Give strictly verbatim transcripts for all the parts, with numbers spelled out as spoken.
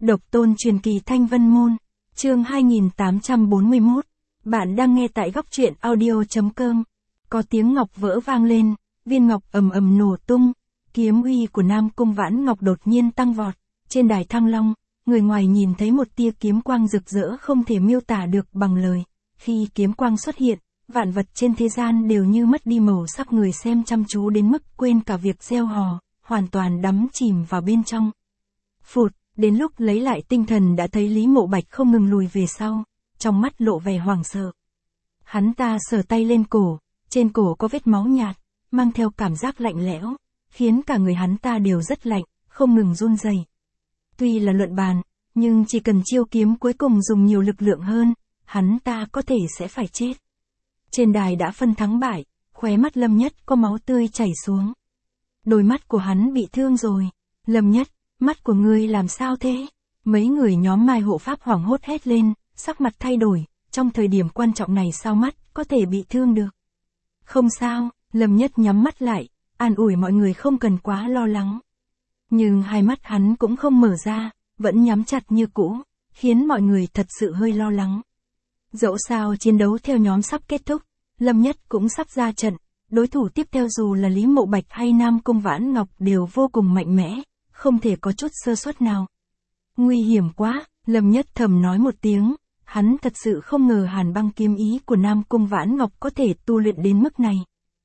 Độc tôn truyền kỳ Thanh Vân Môn, chương hai nghìn tám trăm bốn mươi mốt. Bạn đang nghe tại góc truyện audio.com. Có tiếng ngọc vỡ vang lên, viên ngọc ầm ầm nổ tung, kiếm uy của Nam Cung Vãn Ngọc đột nhiên tăng vọt. Trên đài Thăng Long, người ngoài nhìn thấy một tia kiếm quang rực rỡ không thể miêu tả được bằng lời. Khi kiếm quang xuất hiện, vạn vật trên thế gian đều như mất đi màu sắc, người xem chăm chú đến mức quên cả việc reo hò, hoàn toàn đắm chìm vào bên trong. Phụt, đến lúc lấy lại tinh thần đã thấy Lý Mộ Bạch không ngừng lùi về sau, trong mắt lộ vẻ hoảng sợ. Hắn ta sờ tay lên cổ, trên cổ có vết máu nhạt, mang theo cảm giác lạnh lẽo, khiến cả người hắn ta đều rất lạnh, không ngừng run rẩy. Tuy là luận bàn, nhưng chỉ cần chiêu kiếm cuối cùng dùng nhiều lực lượng hơn, hắn ta có thể sẽ phải chết. Trên đài đã phân thắng bại, khóe mắt Lâm Nhất có máu tươi chảy xuống. Đôi mắt của hắn bị thương rồi. Lâm Nhất, mắt của ngươi làm sao thế? Mấy người nhóm Mai Hộ Pháp hoảng hốt hét lên, sắc mặt thay đổi, trong thời điểm quan trọng này sao mắt có thể bị thương được? Không sao, Lâm Nhất nhắm mắt lại, an ủi mọi người không cần quá lo lắng. Nhưng hai mắt hắn cũng không mở ra, vẫn nhắm chặt như cũ, khiến mọi người thật sự hơi lo lắng. Dẫu sao chiến đấu theo nhóm sắp kết thúc, Lâm Nhất cũng sắp ra trận, đối thủ tiếp theo dù là Lý Mộ Bạch hay Nam Cung Vãn Ngọc đều vô cùng mạnh mẽ, không thể có chút sơ suất nào. Nguy hiểm quá, Lâm Nhất thầm nói một tiếng, hắn thật sự không ngờ Hàn Băng kiếm ý của Nam Cung Vãn Ngọc có thể tu luyện đến mức này.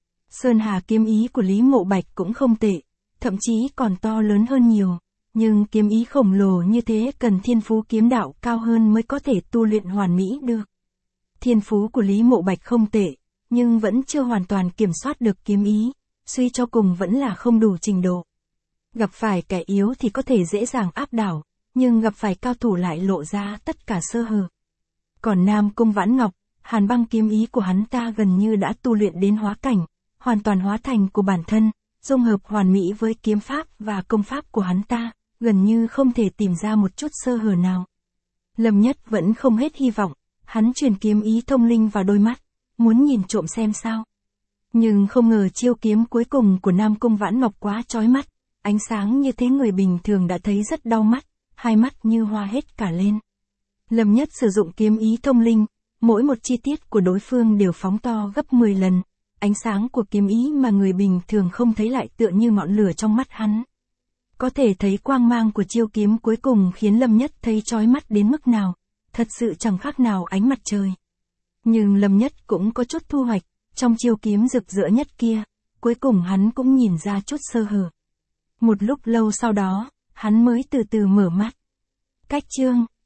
Sơn Hà kiếm ý của Lý Mộ Bạch cũng không tệ, thậm chí còn to lớn hơn nhiều, nhưng kiếm ý khổng lồ như thế cần thiên phú kiếm đạo cao hơn mới có thể tu luyện hoàn mỹ được. Thiên phú của Lý Mộ Bạch không tệ, nhưng vẫn chưa hoàn toàn kiểm soát được kiếm ý, suy cho cùng vẫn là không đủ trình độ. Gặp phải kẻ yếu thì có thể dễ dàng áp đảo, nhưng gặp phải cao thủ lại lộ ra tất cả sơ hở. Còn Nam Cung Vãn Ngọc, Hàn Băng kiếm ý của hắn ta gần như đã tu luyện đến hóa cảnh, hoàn toàn hóa thành của bản thân, dung hợp hoàn mỹ với kiếm pháp và công pháp của hắn ta, gần như không thể tìm ra một chút sơ hở nào. Lâm Nhất vẫn không hết hy vọng, hắn truyền kiếm ý thông linh vào đôi mắt, muốn nhìn trộm xem sao. Nhưng không ngờ chiêu kiếm cuối cùng của Nam Cung Vãn Ngọc quá chói mắt, ánh sáng như thế người bình thường đã thấy rất đau mắt, hai mắt như hoa hết cả lên. Lâm Nhất sử dụng kiếm ý thông linh, mỗi một chi tiết của đối phương đều phóng to gấp mười lần, ánh sáng của kiếm ý mà người bình thường không thấy lại tựa như ngọn lửa trong mắt hắn. Có thể thấy quang mang của chiêu kiếm cuối cùng khiến Lâm Nhất thấy chói mắt đến mức nào, thật sự chẳng khác nào ánh mặt trời. Nhưng Lâm Nhất cũng có chút thu hoạch, trong chiêu kiếm rực rỡ nhất kia, cuối cùng hắn cũng nhìn ra chút sơ hở. Một lúc lâu sau đó, hắn mới từ từ mở mắt. Cách chương